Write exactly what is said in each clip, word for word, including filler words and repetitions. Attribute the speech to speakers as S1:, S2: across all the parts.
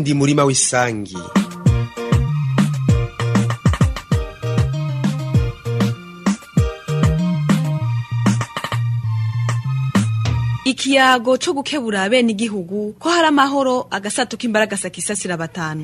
S1: wundi murima w'isangi.
S2: Ikiyago co gukebura bene igihugu ko hari amahoro agasato k'imbaraga sakisasira batanu.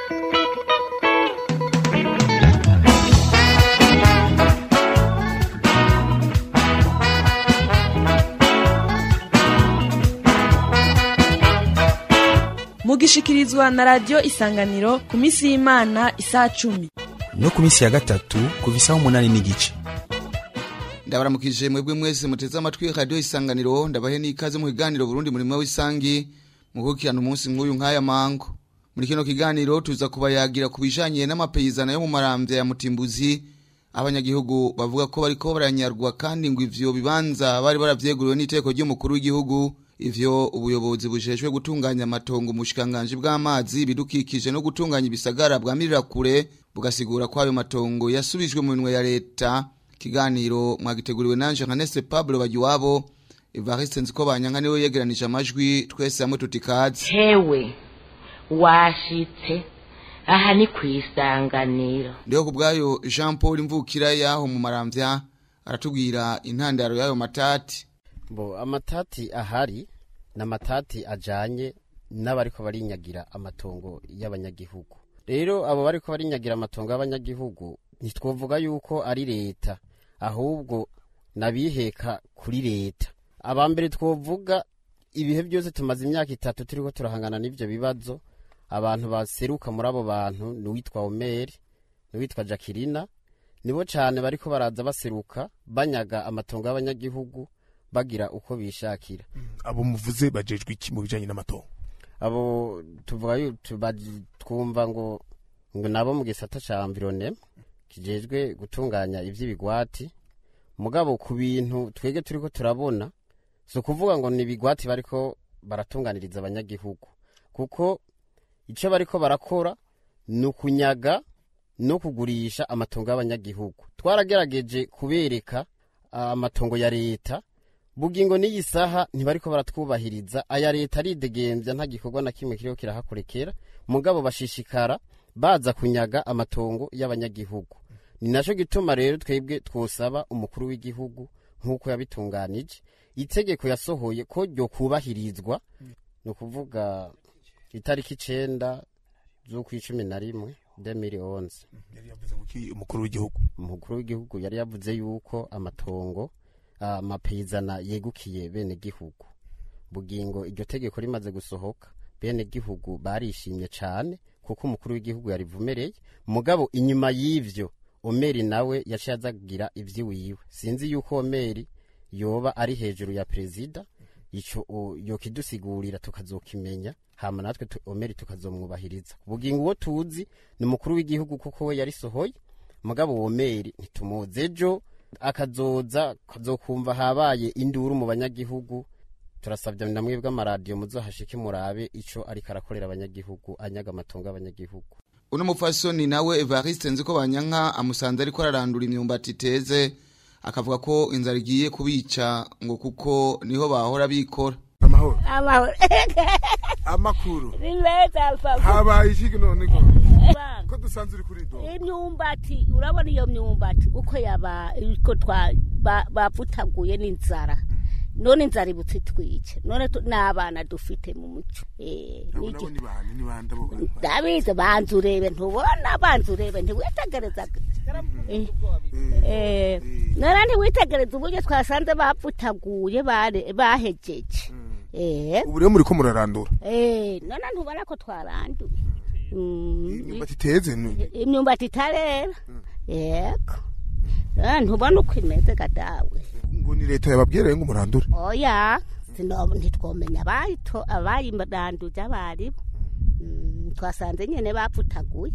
S2: Mugishikirizwa na radio Isanganiro ku misi y'Imana isaa cumi
S3: no ku misi ya gatatu ku bisaho umunani n'igice.
S4: Ndabaramukije mwebwe mwese muteze amatwi radio Isanganiro, ndabahe n'ikaze mu kiganiro Burundi murimo w'isangi muhukirana umunsi nk'uyu nk'aya mango. Muri kino kiganiro tuza kubayagira kubijanye n'amapeyizana yo mu maramvya ya Mutimbuzi. Abanyagihugu bavuga ko bariko baranyarwa kandi ngo ivyo bibanza bari baravyeguriwe n'iteko ry'umukuru w'igihugu. Ivyo ubuyobozi bujejwe gutunganya amatongo mushikanganje bw'amazi bidukikije no gutunganya ibisagara bwa Mirirakure bugasigura ko ayo matongo yasubijwe mu minwe ya leta. Kiganiro mwagiteguriwe nanje Nkanese Pablo Bagiwabo. Evariste Nzikobanyanga niwe yegeranije amajwi, twese hamwe tutikaze.
S5: Hewe washitse aha ni kwisanganiro.
S4: Ndio kubgayo Jean Paul Mvukira yaho mu maramvya aratubwira intandaro yayo matati.
S6: Bo amatati ahari na matati ajanye n'abariko barinyagira amatongo y'abanyagihugu. Rero abo bariko barinyagira amatongo y'abanyagihugu nitwovuga yuko ari leta, ahubwo nabiheka kuri leta. Abambere twovuga ibihe byose tumaze imyaka itatu turiko turahangana n'ivyo bibazo. Abantu baseruka muri abo bantu ni witwa Omer, ni witwa Jacqueline, nibo cyane bariko baraza baseruka banyaga amatongo y'abanyagihugu bagira uko bishakira.
S3: Abo muvuze bajejwe iki mu bijanye n'amatongo?
S6: Abo tuvuga yu twumva ngo ngo nabo mu gisata ca environnement kijejwe gutunganya ivy'ibigwati. Mugabo ku bintu twege turiko turabona so kuvuga ngo ni bigwati bariko baratunganiriza abanyagihugu, kuko ico bariko barakora no kunyaga no kugurisha amatongo y'abanyagihugu. Twaragerageje kubereka amatongo ya leta, bugingo n'iyi saha ntibariko baratwubahiriza. Aya leta aridegemvya nta gikorwa na kimwe kiriko kirahakorekera, mugabo bashishikara baza kunyaga amatongo y'abanyagihugu. Ni naco gituma rero twebwe twosaba umukuru w'igihugu nkuko yabitunganije itegeko yasohoye ko ryo kubahirizwa, no kuvuga itariki icenda z'ukwicumi na rimwe deux mille onze.
S3: Yari yavuze ngo umukuru w'igihugu
S6: umukuru w'igihugu yari yavuze yuko amatongo amapeyizana yegukiye bene gihugu. Bugingo iryo tegeko rimaze gusohoka bene gihugu barishimye cyane kuko umukuru w'igihugu yarivumereye. Mugabo inyuma y'ivyo Omeri nawe yaciye azagira ivyiwiwe. Sinzi yuko Omeri yoba ari hejuru ya prezida, ico yo kidusigurira tukazokimenya, hama natwe Omeri tukazomwubahiriza. Bugingo uwo tuzi ni umukuru w'igihugu kuko we yari sohoye. Mugabo Omeri ntitumuzejo akazoza kazokumva habaye induru mu banyagihugu. Turasabye namwe bw'amaradio muzohashike murabe ico ari karakorera abanyagihugu anyaga amatongo y'abanyagihugu.
S4: Uno mufasoni nawe Evariste Nzikobanyanga amusanze ariko ararandura imyumbati teze, akavuga ko inzara igiye kubica ngo kuko niho bahora bikora.
S3: Amahoro
S7: amahoro
S3: amakuru
S7: rimeza alfa
S3: habaye iki none ko ko dusanze uri kuri do
S7: imyumbati. Urabona iyo myumbati uko yaba uko twa bapfutaguye n'inzara, none inzara ibutse twice, none n'abana dufite mu muco. Eh
S3: niki ni bani ni banda bo
S7: David banzurebe ntubona banzurebe ntiwitegereza. Eh eh narandi witegereza uburyo twasanze bapfutaguye bare bahejeje. Eh
S3: ubure muri ko murarandura.
S7: Eh none ntubona ko twaranduye.
S3: Imyumbati teze ni
S7: imyumbati tarera. Yego ntubona uko imeze gadawe.
S3: Ngo ni leta yababwira ngo murandure?
S7: Oya sino ntitwomenya abayito abayimbanduje abari twasanze nyene bapfutaguye.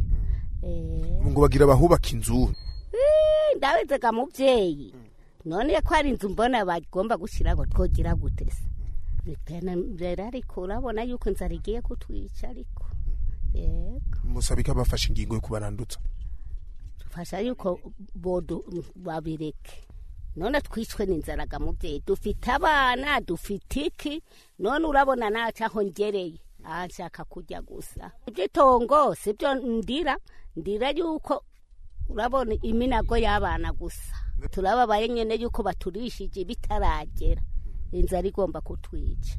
S3: Eh ngo bagira bahubaka inzu.
S7: Eh ndabizega muvyeyi, none ko ari inzu mbona bagomba gushiraho twogira gutese. Bitena rero ariko urabona yuko inzara igiye kutwica ariko. Yego
S3: musabika bafashe ingingo yo kubarandutsa.
S7: Tufasha yuko bodo babireke. None twicwe n'inzaraga muvyeyi, dufite abana dufite iki, none urabona naca aho ngereye ashaka kurya gusa iby'itongo sibyo ndira ndira yuko urabona iminago y'abana gusa turababaye nyene yuko baturishije bitaragera inzara igomba kutwica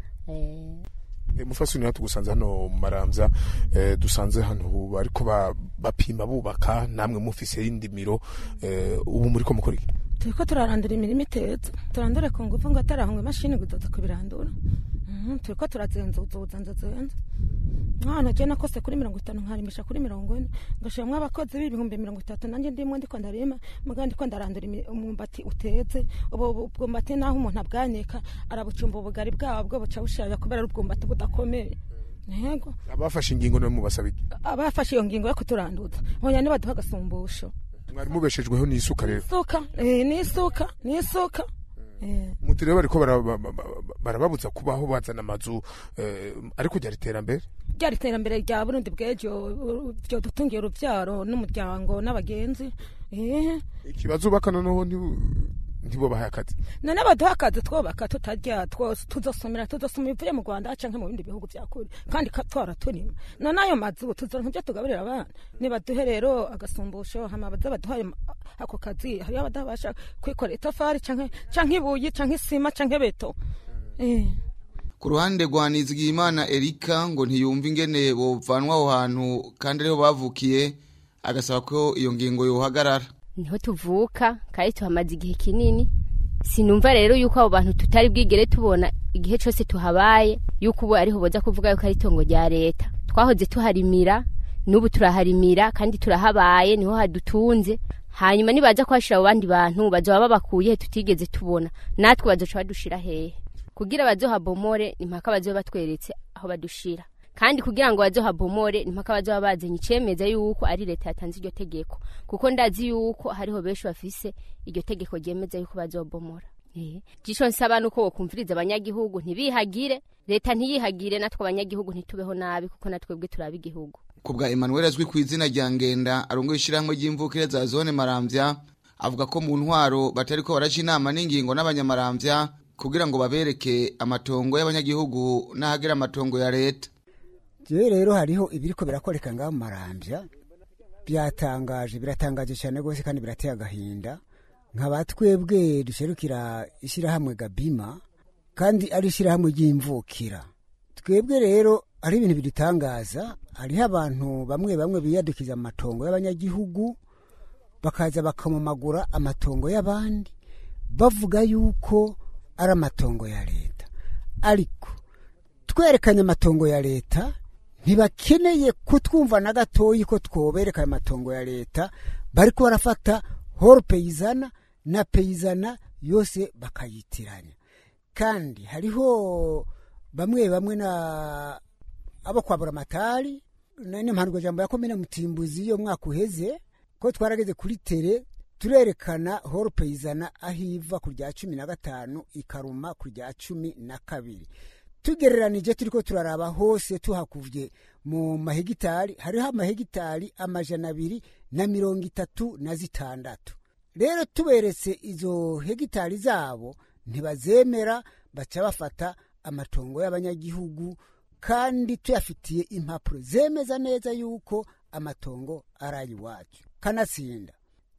S7: eh
S3: E, mufasi ni hatugusanze hano mu Maramvya e, dusanze hano ariko bapima bubaka namwe mufise indimiro e, ubu muri ko mukora iki
S1: turiko turarandura imirimo itetse turandure ku ngufu ngo atarahungwe imashini gudoda kubirandura mhm turiko turazenzuza uzanzazenza mwana je nakose kuri mirongo itanu nkarimisha kuri mirongo ine ngashiramwe abakozi b'ibihumbi mirongo itatu nanje ndimwe ndiko ndarima mugandi ko ndarandura umumbati utetse ubu bwumbati naho umuntu abwaneka arabucumba ubugari bwabo bwo buca bushaya kubera ubwumbati budakomeye ntego
S3: abafashe ingingo no mubasabiki
S1: abafashe iyo ngingo yo kuturanduza honya ne baduha gasumbusho
S3: mwari mubeshejweho n'isuka rero
S1: isuka eh n'isuka n'isuka eh
S3: mutireba ariko barababuza kubaho bazana amazu ariko ryari terambere
S1: ryari terambere rya Burundi bwejo byo dutungiye uruvyaro n'umuryango n'abagenzi eh
S3: ikibazo bakana no ntibo bahakaze
S1: none baduhakaze twobaka tutarya twose tuzosomera tuzosoma ivuye mu Rwanda canke mu bindi bihugu byakuri kandi twara turima none ayo mazu tuzoronka byo tugaburira abana niba duhe rero agasumbusho hama baza baduhaye ako kazi hari abadabasha kwikora itafari canke canke ibuye canke isima canke beto eh
S4: ku ruhande rwa Nizigiyimana Erika ngo ntiyumva ingene bovanwa aho hantu kandi rero bavukiye agasaba ko iyo ngingo yohagarara
S8: niho tuvuka kandi tuhamaze igihe kinini sinumva rero yuko abo bantu tutari bwigere tubona igihe cyose tuhabaye yuko ubu ariho boza kuvuga yuko ari itongo rya leta twahoze tuharimira n'ubu turaharimira kandi turahabaye niho hadutunze hanyuma nibaza kwashira abandi bantu bazoba babakuye tutigeze tubona natwe bazoca badushira hehe kugira bazohabomore impaka bazoba batweretse aho badushira kandi kugira ngo bazohabomore impaka bazoba bazenye icemeza yuko ari leta yatanze iryo tegeko kuko ndazi yuko hariho benshi bafise iryo tegeko ryemeza yuko bazobomora eh gisho nsaba nuko wokumviriza abanyagihugu ntibihagire leta ntiyihagire natwe abanyagihugu ntitubeho nabi kuko natwebwe turabi igihugu
S4: kubwa Emmanuel azwi ku izina rya Ngenda arongoye ishirango ry'imvukire za zone Maramvya avuga ko mu ntwaro batariko baraje inama n'ingingo n'abanyamaramvya kugira ngo babereke amatongo y'abanyagihugu n'ahagera amatongo ya leta.
S9: Je rero hariho ibiriko birakoreka ngaho Maramvya byatangaje biratangaje cyane gose kandi birateye agahinda nk'abatwebwe dusherukira ishirahamwe Gabima kandi ari ishirahamwe ry'imvukira. Twebwe rero ari ibintu bidutangaza ari abantu bamwe bamwe biyadukiza amatongo y'abanyagihugu bakaza bakamumagura amatongo y'abandi bavuga yuko ari amatongo ya leta ariko twerekanye amatongo ya leta ntibakeneye kutwumva na gatoyi ko twobereka amatongo ya leta bariko barafata horo peyizana na peyizana yose bakayitiranya kandi hariho bamwe bamwe na abo kwabura matari nane mpanurwa jambo ya komine Mutimbuzi yo mwaka uheze ko twarageze kuri tere turerekana horo peyizana ahiva ku rya cumi na gatanu ikaruma ku rya cumi na kabiri tugereranije turiko turaraba hose tuhakuvye mu mahegitari hariho amahegitari amajana abiri na mirongo itatu na zitandatu. Rero tuberetse izo hegitari zabo ntibazemera baca bafata amatongo y'abanyagihugu kandi tuyafitiye impapuro zemeza neza yuko amatongo arayi wacu kanatsinda.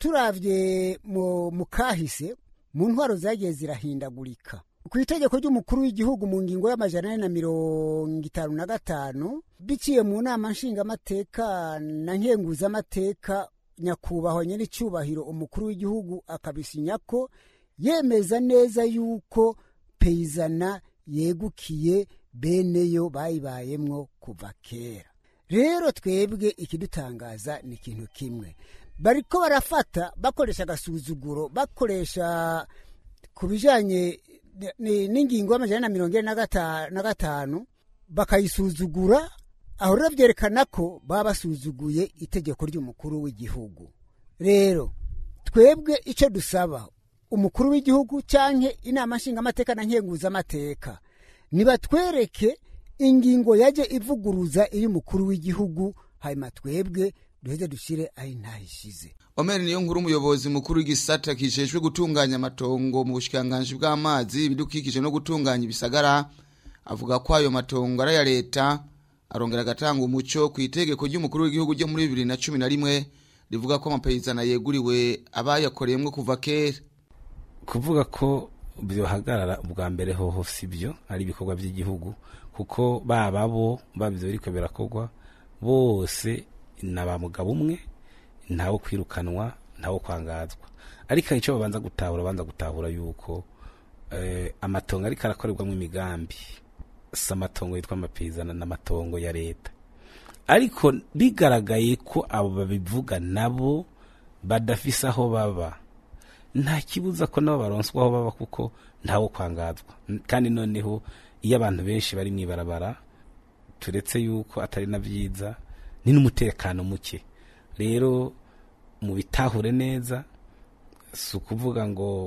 S9: Turavye mu mukahise mu ntwaro zagiye zirahindagurika ku itegeko ry'umukuru w'igihugu mu ngingo y'amajana na mirongo itanu na gatanu biciye mu nama nshingamateka na nkenguza amateka nyakubahwa nyene cyubahiro umukuru w'igihugu akabisinya ko yemeza neza yuko peyizana yegukiye beneyo bayibayemwo kuva kera. Rero twebwe ikidutangaza ni ikintu kimwe bariko barafata bakoresha agasuzuguro bakoresha kubijanye n'ingingo y'amajana na mirongo ine na gatanu bakayisuzugura aho ravyerekana ko baba basuzuguye itegeko ry'umukuru w'igihugu. Rero twebwe ico dusaba umukuru w'igihugu canke inama nshingamateka na nkenguza amateka nibatwereke ingingo yaje ivuguruza iri mukuru w'igihugu hanyuma twebwe duheze dushire ayi ntahishize.
S4: Omer niyo nkuru umuyobozi mukuru w'igisata kijejwe gutunganya amatongo mu bushikanganje bw'amazi bidukikije no gutunganya ibisagara avuga ko ayo matongo ari ya leta arongera agatanga umuco ku itegeko ry'umukuru w'igihugu ryo muri bibiri na cumi na rimwe rivuga ko amapeyizana yeguriwe abayakoreyemwe kuva kera.
S10: Kuvuga ko byohagarara ubwa mbere hoho sibyo ari ibikorwa by'igihugu kuko baba bo babyo biriko birakogwa bose nabamugabo umwe ntawo kwirukanwa ntawo kwangazwa. Ariko icyo babanza gutahura banza gutahura yuko eh, amatongo ariko arakorerwamo imigambi samatongo yitwa amapeyizana n'amatongo ya leta. Ariko bigaragaye ko abo babivuga nabo badafisa aho baba nta kibuza ko nabo baronswa aho baba kuko ntawo kwangazwa. Kandi noneho iyo abantu benshi bari mwibarabara turetse yuko atari na byiza ni n'umutekano muke. Rero mu bitahure neza si ukuvuga ngo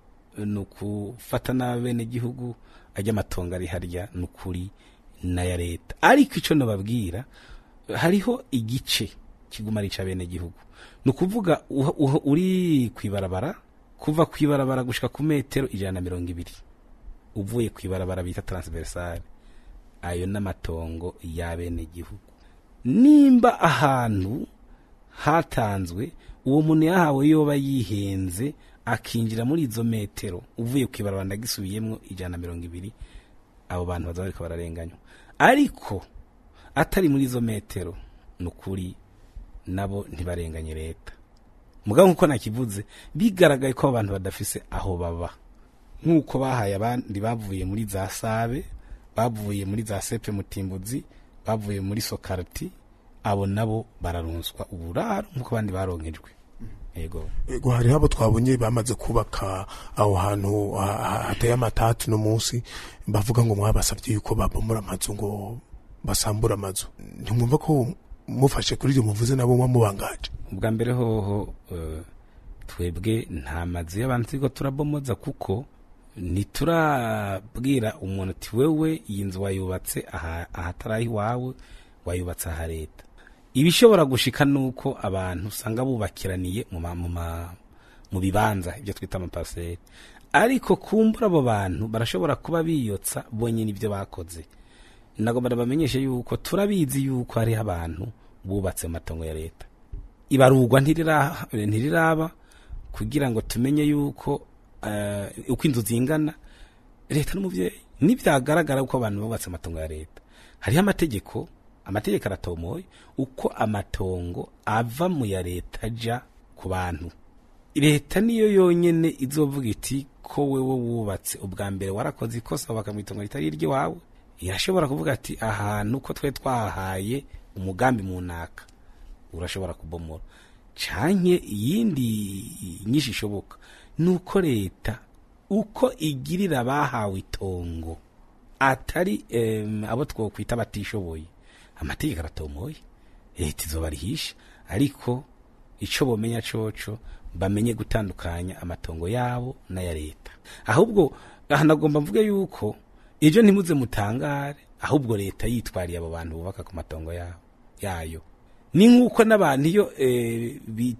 S10: nukufata n'abene gihugu ajya amatongo ari harya nukuri na ya leta. Ariko ico no babwira hariho igice kiguma ari cabene gihugu nukuvuga uri kwibarabara kuva kwibarabara gushika ku metero ijana na mirongo ibiri uvuye kwibarabara bita transversale ayo n'amatongo ya bene gihugu. Nimba ahantu hatanzwe uwo muntu yahawe yoba yihenze akinjira muri izo metero uvuye kwibarabara ndagisubiyemwo ijana na mirongo ibiri abo bantu bazariko bararenganywa. Ariko atari muri izo metero nukuri nabo ntibarenganye leta. Mugabo nkuko nakivuze bigaragaye ko abantu badafise aho baba nkuko bahaye abandi bavuye muri za Sabe bavuye muri za Sepe Mutimbuzi bavuye muri Sokarti abo nabo bararonswa uburaro nkuko abandi baronkejwe. Ego
S3: ego hari habo twabonye bamaze kubaka aho hantu hateye amatatu no munsi bavuga ngo mwabasabye yuko babomora amazu ngo basambura amazu. Ntumwumva ko mufashe kuri ibyo muvuze nabo mwamubangaje?
S10: Ubwa mbere hoho uh, twebwe nta mazu y'abantu ko turabomoza kuko niturabwira umuntu ati wewe iyi nzu wayubatse aha ahatarahi wawe wayubatse aha leta. Ibishobora gushika nuko abantu usanga bubakiraniye mu mu bibanza ibyo twita amaparcelle. Ariko kumbura abo bantu barashobora kuba biyotsa bonye nibyo bakoze. Nagomba bamenyeshe yuko turabizi yuko hari abantu bubatse amatongo ya leta. Ibarugwa ntirira ntiriraba kugira ngo tumenye yuko uh, uko inzu zingana leta n'umuvyeyi nibyagaragara uko abantu bubatse amatongo ya leta. Hari amategeko amategeko aratomoye uko amatongo ava mu ya leta ja ku bantu. Leta niyo yonyene izovuga iti ko wewe wubatse ubwa mbere warakoze ikosa bakamwitongo litari iryo wawe. Irashobora kuvuga ati ahantu ko twe twahaye umugambi munaka urashobora kubomora canke yindi nyinshi ishoboka nuko leta uko igirira bahawe itongo atari um, abo twokwita batishoboye. Amategeko aratomoye leta izobarihisha ariko ico bomenya coco bamenye gutandukanya amatongo yabo na ya leta. Ahubwo ahanagomba mvuge yuko ejo ntimuze mutangare ahubwo leta yitwariye abo bantu bubaka ku matongo yabo yayo. Ni nkuko n'abantu iyo e,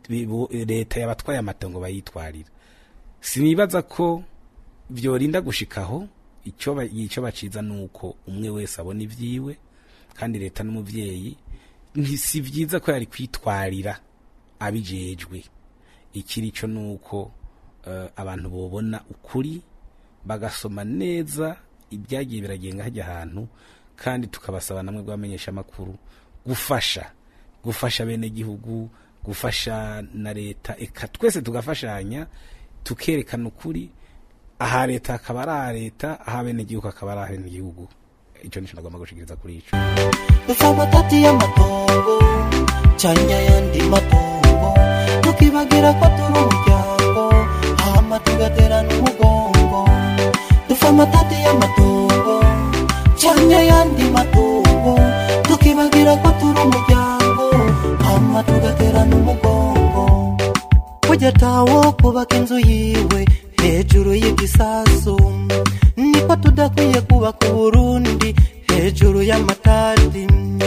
S10: leta yabatwaye amatongo bayitwarira. Sinibaza ko byorinda gushikaho icyo icyo baciza nuko umwe wese abona ivyiwe kandi leta n'umuvyeyi si vyiza ko yari kwitwarira abijejwe. Ikiri cyo nuko uh, abantu bobona ukuri bagasoma neza ibyagiye biragenga hajya ahantu kandi tukabasaba namwe gwamenyesha amakuru gufasha gufasha bene gihugu gufasha na leta eka twese tugafashanya tukerekana ukuri aha leta akaba ari leta aha bene gihugu akaba ari bene gihugu. Ico nisho nagomba gushikiriza kuri ico.
S11: Dufama tati ya matongo chanya yandi matongo tukibagira ko turi umuryango hama tugatera n'umugongo. Dufama tati ya matongo chanya yandi matongo tukibagira ko turi umuryango hama tugatera n'umugongo. Kujya tawo kubaka inzu yiwe hejuru y'igisasu niko tudakwiye kubaka Burundi hejuru y'amatati.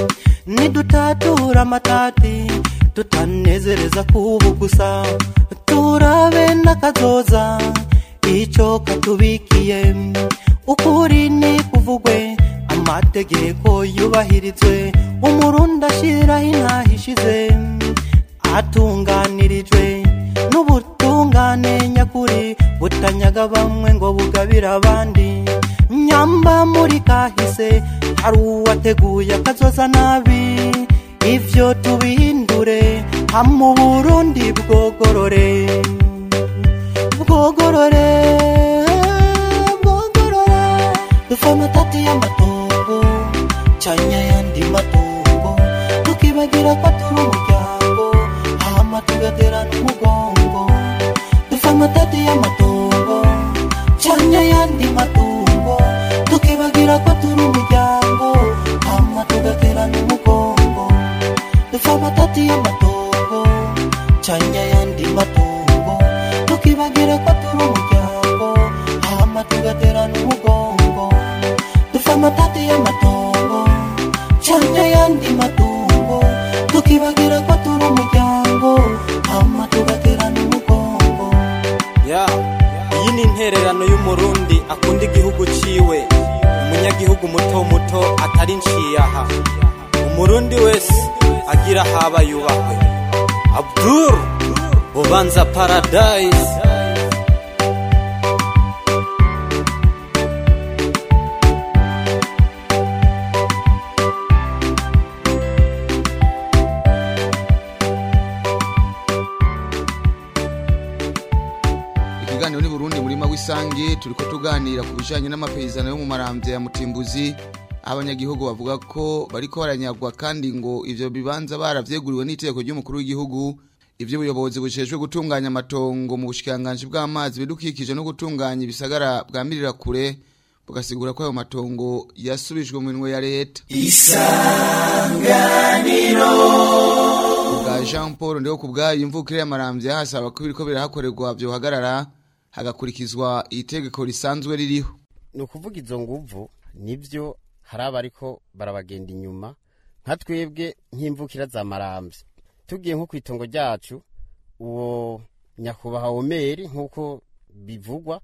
S11: Nidutatura amatati tutanezereza kubu gusa turabe n'akazoza ico katubikiye. Ukuri ni kuvugwe amategeko yubahirizwe umurundi ashiraho intahishize atunganirijwe n'ubutungane nyakuri butanyaga bamwe ngo bugabira abandi nyamba muri kahise hari uwateguye akazoza nabi ivyo tubihindure hamwe Burundi bwogorore bwogorore bwogorore dufa amatati y'amatongo canya yandi matongo tukibagira ko turi umuryango hama tugaterana umugongo dufa amatati y'amatongo canya yandi matongo tukibagira ko turi umuryango hama tugaterana umugongo dufa amatati y'amatongo canya yandi matongo tukibagira ko turi umuryango hama tugaterana umugongo dufa amatati y'amatongo canya yandi matongo tukibagira ko turi umuryango hama tugaterana umugongo.
S12: Ya iyi ni intererano y'umurundi akunda igihugu ciwe umunyagihugu muto muto atari nciyaha umurundi wese agira haba yubahwe. Abdul Bubanza Paradise.
S4: Ikiganiro ni Burundi murima w'isangi turiko tuganira ku bijanye n'amapezano yo mu maramvye ya Mutimbuzi. Abanyagihugu bavuga ko bariko baranyagwa kandi ngo ivyo bibanza baravyeguriwe n'iteko ry'umukuru w'igihugu. Ivyo buyobozi bushejwe gutunganya amatongo mu bushikanganje bw'amazi bidukikije no gutunganya ibisagara bwamirira kure bugasigura ko ayo matongo yasubijwe mu minwe ya leta. Isanganiro bwa Jean Paul ndeho kubgaye imvukire y'amaramvye hasaba ko biriko birahakorerwa byo hagarara hagakurikizwa itegeko risanzwe ririho.
S6: No kuvuga izo nguvu nivyo haraba ariko barabagenda inyuma nka twebwe nk'imvukira za maramvye tugiye nko kwitongo ryacu uwo nyakubaha Omeri nkuko bivugwa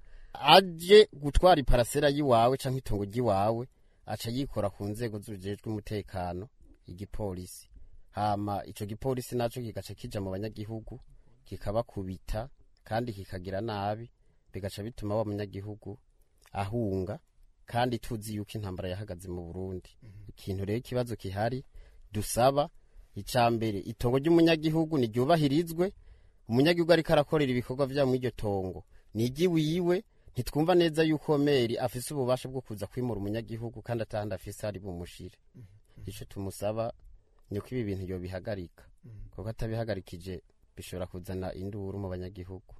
S6: aje gutwara iparasera yiwawe canke itongo ryiwawe aca yikora ku nzego z'ujejwe umutekano igipolisi hama ico gipolisi naco kigaca kija mu banyagihugu kikabakubita kandi kikagira nabi bigaca bituma wa munyagihugu ahunga kandi tuzi yuko intambara yahagaze mu Burundi. Ikintu rero kibazo kihari dusaba icambere itongo ry'umunyagihugu ni ryubahirizwe umunyagihugu ari karakorera ibikorwa vya mu iryo tongo nigi wiwe ntitwumva neza yuko Omeri afise ububasha bwo kuza kwimura umunyagihugu kandi atahanda afise ari bumushire. Ico tumusaba nuko ibi bintu yo bihagarika kuko atabihagarikije bishobora kuzana induru mu banyagihugu.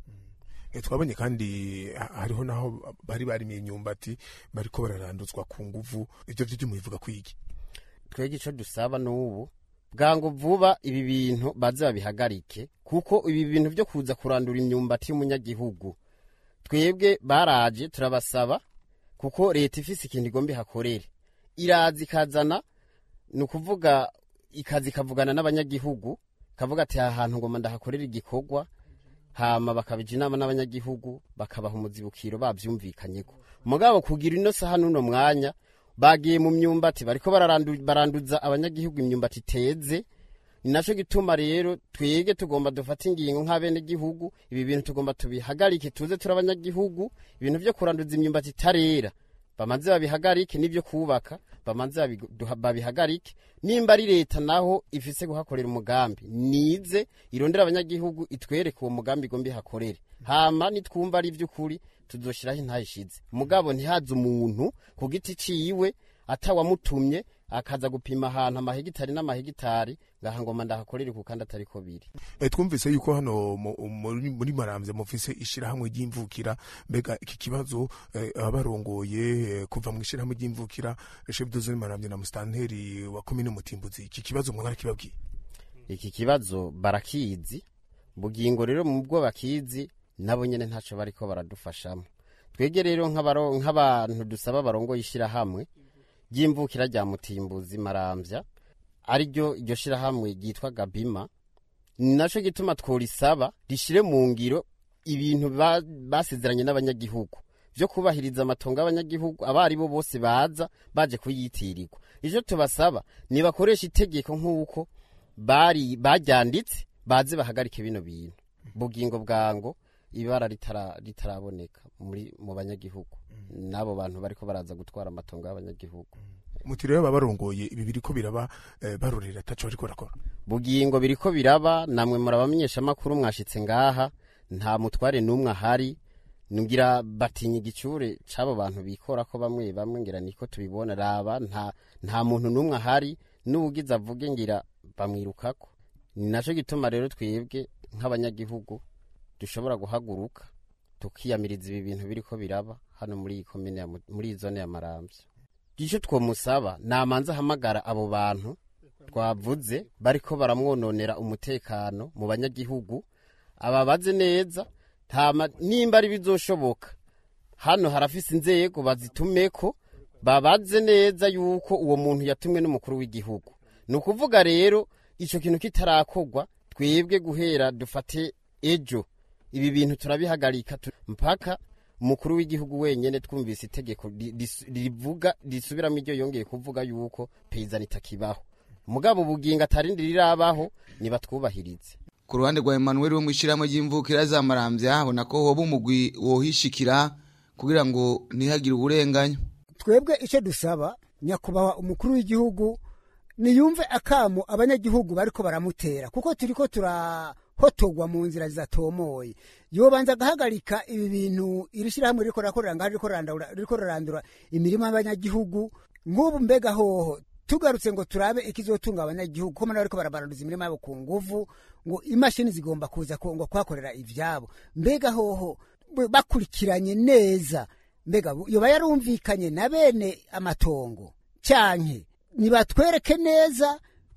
S3: E twabonye kandi hariho naho bari bari mu nyumbati bariko bararanduzwa ku nguvu ivyo byo mubivuga kwiki.
S6: Twege ico dusaba n'ubu bwango vuba ibi bintu baze babihagarike kuko ibi bintu byo kuza kurandura imyumbati y'umunyagihugu twebwe baraje turabasaba kuko leta ifise ikintu igombe hakorere irazi kazana no kuvuga ikazi kavugana n'abanyagihugu kavuga ati ahantu ngoma ndahakorera igikorwa hama bakabije inama n'abanyagihugu bakabaha umuzibukiro bavyumvikanyeko mugabo kugira ino saha nuno mwanya bagiye mu myumbati bariko bararandu, baranduza abanyagihugu imyumbati teze ninaco gituma rero twege tugomba dufata ingingo nk'abene gihugu ibi bintu tugomba tubihagarike tuze turabanyagihugu ibintu byo kuranduza imyumbati tarera bamanze babihagarike nivyo kubaka bamanze babihagarike nimba ari leta naho ifise guhakorera umugambi nize irondera abanyagihugu itwereke uwo mugambi gombi hakorere hama nitwumva ari vy'ukuri tuzoshiraho intayishize mugabo ntihaze umuntu ku giti ciwe atawamutumye akaza gupima ahantu amahegitari n'amahegitari ngaha ngoma ndahakorera ku kandi atari ko biri.
S3: E twumvise yuko hano muri maramvye mufise ishirahamwe ry'imvukira mbega iki kibazo eh, abarongoye kuva mu ishirahamwe ry'imvukira chef de zone maramvye na mustanteri wa commune Mutimbuzi iki kibazo mwara kibabwiye.
S6: Iki kibazo barakizi bugingo rero mu bwo bakizi nabo nyene ntaco bariko baradufashamo twege rero nk'abaro nk'abantu dusaba barongo ishirahamwe ry'imvukira rya Mutimbuzi maramvya ari ryo iryo shirahamwe ryitwa Gabima naco gituma tworisaba rishire mu ngiro ibintu basezeranye n'abanyagihugu byo kubahiriza amatongo y'abanyagihugu abari bo bose baza baje kuyitirirwa icyo tubasaba nibakoresha itegeko nk'uko bari baryanditse baze bahagarike bino bintu bugingo bwango ibara ritara ritaraboneka muri mu banyagihugu nabo bantu bariko baraza gutwara amatongo y'abanyagihugu
S3: mutire yo babarongoye ibi biriko biraba eh, barorera tacho ariko rakora
S6: bugingo biriko biraba namwe murabamenyesha makuru mwashitse ngaha nta mutware numwe ahari ngira batinya igicure cabo bantu bikora ko bamwe bamwe ngira niko tubibona raba nta nta muntu numwe ahari n'ugize avuge ngira bamwirukako ni naco gituma rero twebwe nk'abanyagihugu dushobora guhaguruka tukiyamiriza ibi bintu biriko biraba hano muri iyi komine muri zone ya Maramvya icyo twomusaba namanza hamagara abo bantu twavuze bariko baramwononera umutekano mu banyagihugu ababaze neza tama nimba ari bizoshoboka hano harafise inzego bazitumeko babaze neza yuko uwo muntu yatumwe n'umukuru w'igihugu nukuvuga rero ico kintu kitarakogwa twebwe guhera dufate ejo ibi bintu turabihagarika mpaka umukuru w'igihugu wenyene twumvise itegeko rivuga risubiramo iryo yongeye kuvuga yuko peyizani takibaho mugabo buginga tarindi rirabaho niba twubahirize
S4: ku ruhande rwa Emmanuel wo mwishiramo y'imvukira za Maramvya abona ko hoba umugwi wohishikira kugira ngo nihagire uburenganya
S9: twebwe ico dusaba nyakubawa umukuru w'igihugu niyumve akamo abanyagihugu bariko baramutera kuko turiko tura hotogwa mu nzira zatomoye yobanza gahagarika ibi bintu irishira hamwe riko rakorera ngaho riko randura riko randura imirimo y'abanyagihugu nk'ubu mbega hoho tugarutse ngo turabe ikizotunga abanyagihugu ko manariko barabaranduza imirimo yabo ku nguvu ngo imashini zigomba kuza ko ngo kwakorera ivyabo mbega hoho bakurikiranye neza mbega yoba yarumvikanye na bene amatongo canke nibatwereke neza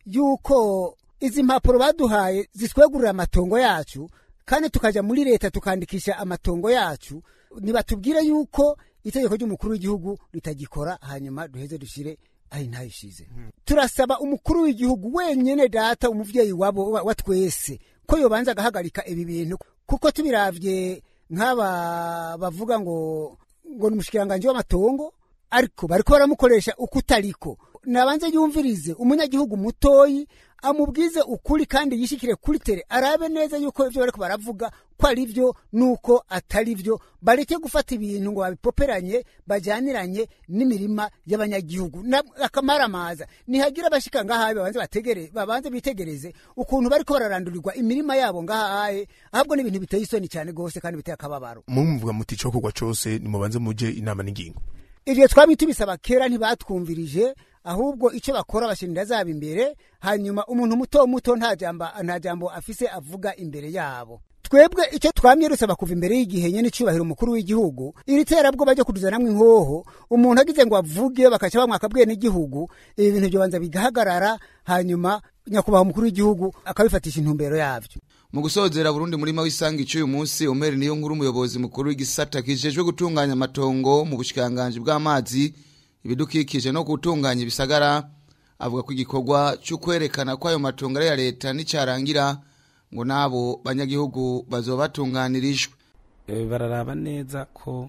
S9: yuko izi mpapuro baduhaye zitwegurira amatongo yacu kandi tukaja muri leta tukandikisha amatongo yacu nibatubwire yuko itegeko ry'umukuru w'igihugu litagikora hanyuma duheze dushire ayi ntayishize hmm. turasaba umukuru w'igihugu wenyene data umuvyeyi wabo wa twese ko yobanza gahagarika ibi bintu kuko tubiravye nk'aba bavuga ngo ngo n'umushikiranganje w'amatongo ariko bariko baramukoresha ukutariko nabanze yumvirize umunyagihugu mutoyi amubwize ukuri kandi yishikire kuri tere arabe neza yuko ivyo bariko baravuga ko ari byo nuko atari byo bareke gufata ibintu ngo babipoperanye bajyaniranye n'imirima y'abanyagihugu akamara amaza nihagira bashika ngahaye babanze bategere babanze bitegereze ukuntu bariko bararandurirwa imirima yabo ngahaye ahubwo n'ibintu biteye isoni cyane gose kandi biteye akababaro
S3: mumvuga muti cyo kugwa cyose nimubanze muje inama n'ingingo
S9: ivyo twabiti bisaba kera ntibatwumvirije ahubwo ico bakora bashinira zaba imbere hanyuma umuntu muto muto nta jamba nta jambo afise avuga imbere yabo twebwe ico twamye rusaba kuva imbere y'igihe nyene cyubahiro umukuru w'igihugu iri terabwo baje kuduzanamwe inkoho umuntu agize ngo avuge bakaca bamwaka bwene igihugu ibi bintu byo banza bigahagarara hanyuma nyakubaha umukuru w'igihugu akabifatisha intumbero yavyo
S4: mu gusozera Burundi murima w'isanga ico uyu munsi Omer niyo nkuru umuyobozi mukuru w'igisata kijejwe gutunganya amatongo mu bushikanganje bw'amazi ibidukikije no gutunganya ibisagara avuga ko igikorwa cyo kwerekana ko ayo matongo ya leta n'icarangira ngo nabo banyagihugu bazobatunganirijwe
S10: e, bararaba neza ko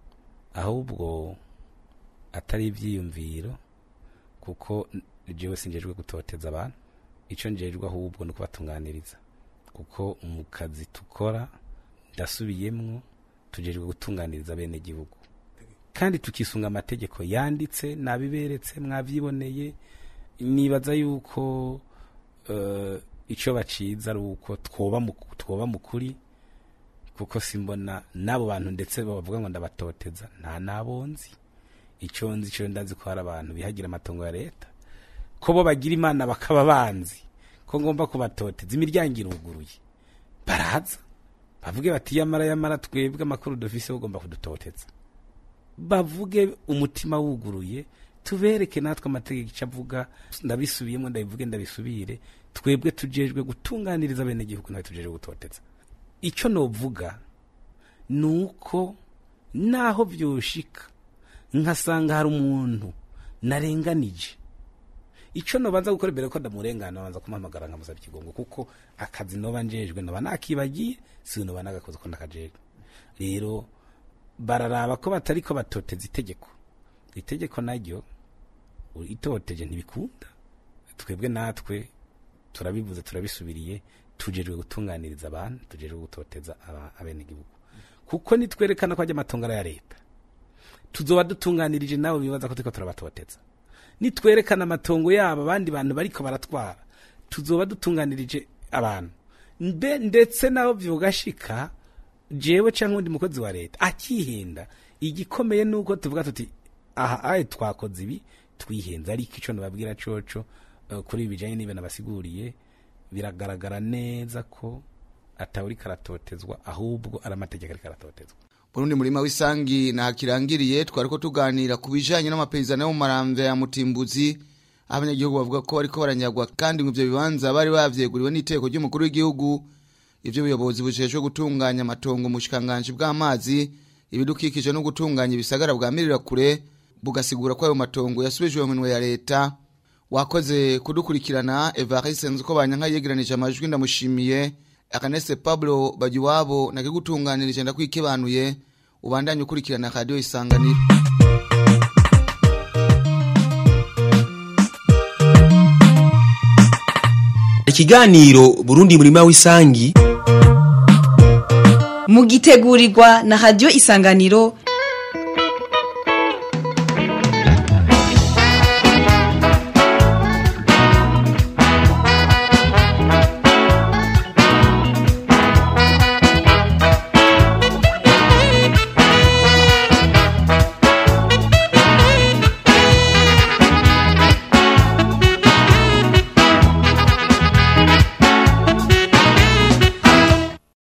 S10: ahubwo atari ivyiyumviro kuko jewe sinjejwe gutoteza abantu ico njejwe ahubwo no kubatunganiriza kuko mu kazi tukora ndasubiyemwo tujejwe gutunganiriza bene gihugu kandi tukisunga amategeko yanditse nabiberetse mwavyiboneye nibaza yuko uh, ico baciza ari uko twoba mu twoba mukuri kuko simbona nabo bantu ndetse bavuga ngo ndabatoteza nta nabonzi ico nzi cyo ndazi ko hari abantu bihagira amatongo ya leta ko bo bagira imana bakaba banzi ko ngomba kubatoteza imiryango iruguruye baraza bavuge bati yamara yamara twebwe amakuru dufise ugomba kudutoteza bavuge umutima wuguruye tubereke natwe amategeko icavuga ndabisubiyemo ndabivuge ndabisubire twebwe tujejwe gutunganiriza bene gihugu nawe tujejwe gutoteza ico novuga nuko naho vyoshika nkasanga hari umuntu narenganije ico nobanza gukora imbere ko ndamurengana banza kumamagara nkamuza ikigongo kuko akazi noba njejwe noba nakibagiye si noba nagakoze ko ndakajejwe rero bararaba ko batari ko batoteza itegeko itegeko naryo itoteje ntibikunda twebwe natwe turabivuze turabisubiriye tujejwe gutunganiriza abantu tujejwe gutoteza abene gihugu kuko nitwerekana ko ajya amatongara ya leta tuzoba dutunganirije nawe bibaza ko turiko turabatoteza nitwerekana amatongo yabo abandi bantu bariko baratwara tuzoba dutunganirije abantu mbe ndetse naho vyogashika jewe canke undi mukozi wa leta akihinda igikomeye nuko tuvuga tuti aha aye twakoze ibi twihenza ariko ico nababwira coco uh, kuri bijanye nibe nabasiguriye biragaragara neza ko atawuri karatotezwa ahubwo ari amategeko ari karatotezwa.
S4: Burundi murima w'isangi na kirangiriye twariko tuganira ku bijanye n'amapezana yo mu maramvya ya Mutimbuzi abanyagihugu bavuga ko bariko baranyagwa kandi mu byo bibanza bari bavyeguriwe n'iteko ry'umukuru w'igihugu ivyo buyobozi bujejwe gutunganya amatongo mu shikanganje bw'amazi ibidukikije no gutunganya ibisagara bwa mirira kure bugasigura ko ayo matongo yasubijwe mu minwe ya leta. Wakoze kudukurikirana Evariste Nzuko banyanka yegeranije amajwi ndamushimiye Akanese Pablo Bagiwabo nakigutunganirije ndakwikibanuye ubandanye ukurikirana Radio Isanganiro.
S13: Ikiganiro Burundi murima w'isangi
S2: mugitegurirwa na Radio Isanganiro